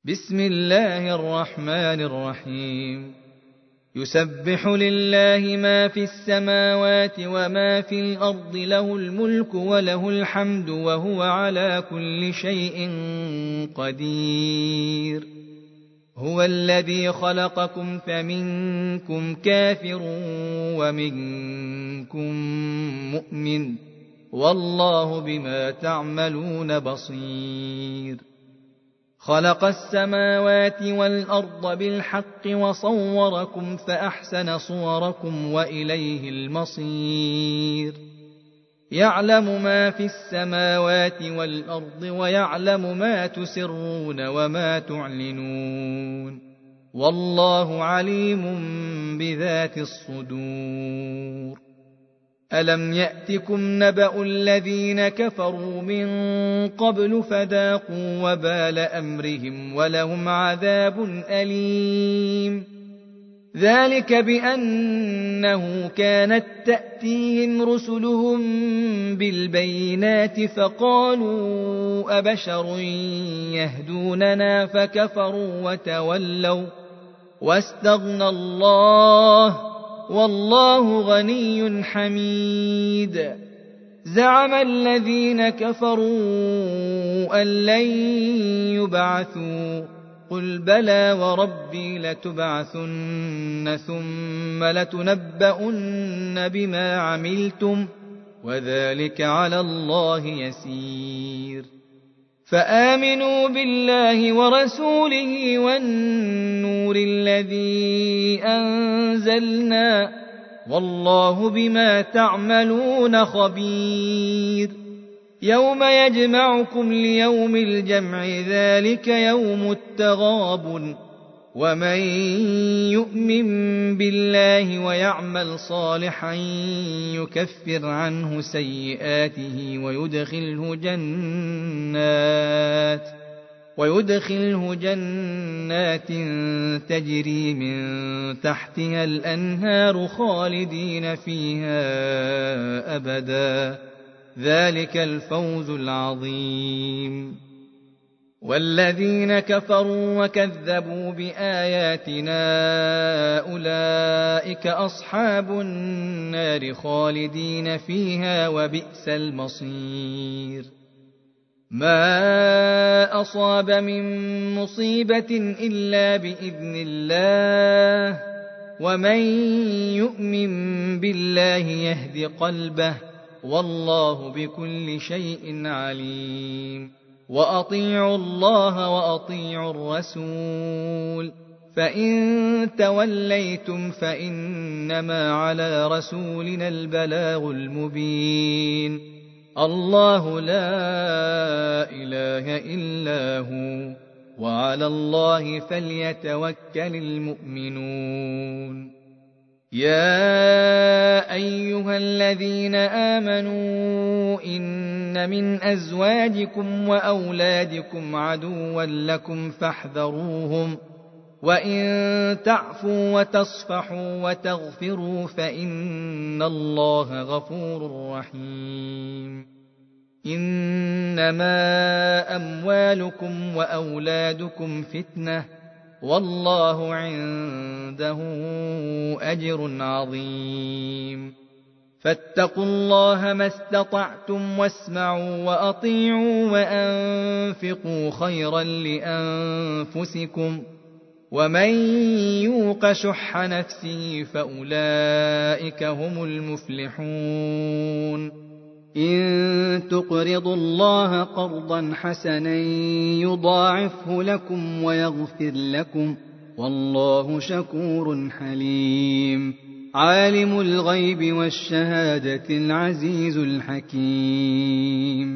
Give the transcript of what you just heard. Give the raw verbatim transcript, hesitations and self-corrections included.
بسم الله الرحمن الرحيم يسبح لله ما في السماوات وما في الأرض له الملك وله الحمد وهو على كل شيء قدير هو الذي خلقكم فمنكم كافر ومنكم مؤمن والله بما تعملون بصير خلق السماوات والأرض بالحق وصوركم فأحسن صوركم وإليه المصير يعلم ما في السماوات والأرض ويعلم ما تسرون وما تعلنون والله عليم بذات الصدور ألم يأتكم نبأ الذين كفروا من قبل فذاقوا وبال أمرهم ولهم عذاب أليم ذلك بأنه كانت تأتيهم رسلهم بالبينات فقالوا أبشر يهدوننا فكفروا وتولوا واستغنى الله والله غني حميد زعم الذين كفروا أن لن يبعثوا قل بلى وربي لتبعثن ثم لتنبؤن بما عملتم وذلك على الله يسير فآمنوا بالله ورسوله والنور الذي أنزلنا والله بما تعملون خبير يوم يجمعكم ليوم الجمع ذلك يوم التغابن ومن يؤمن بالله ويعمل صالحا يكفر عنه سيئاته ويدخله جنات ويدخله جنات تجري من تحتها الأنهار خالدين فيها أبدا ذلك الفوز العظيم والذين كفروا وكذبوا بآياتنا أولئك أصحاب النار خالدين فيها وبئس المصير ما أصاب من مصيبة إلا بإذن الله ومن يؤمن بالله يهد قلبه والله بكل شيء عليم وأطيعوا الله وأطيعوا الرسول فإن توليتم فإنما على رسولنا البلاغ المبين الله لا إله إلا هو وعلى الله فليتوكل المؤمنون يا أيها الذين آمنوا إن من أزواجكم وأولادكم عدوا لكم فاحذروهم وإن تعفوا وتصفحوا وتغفروا فإن الله غفور رحيم إنما أموالكم وأولادكم فتنة والله عنده أجر عظيم فاتقوا الله ما استطعتم واسمعوا وأطيعوا وأنفقوا خيرا لأنفسكم ومن يوق شح نفسه فأولئك هم المفلحون إن تقرضوا الله قرضا حسنا يضاعفه لكم ويغفر لكم والله شكور حليم عالم الغيب والشهادة العزيز الحكيم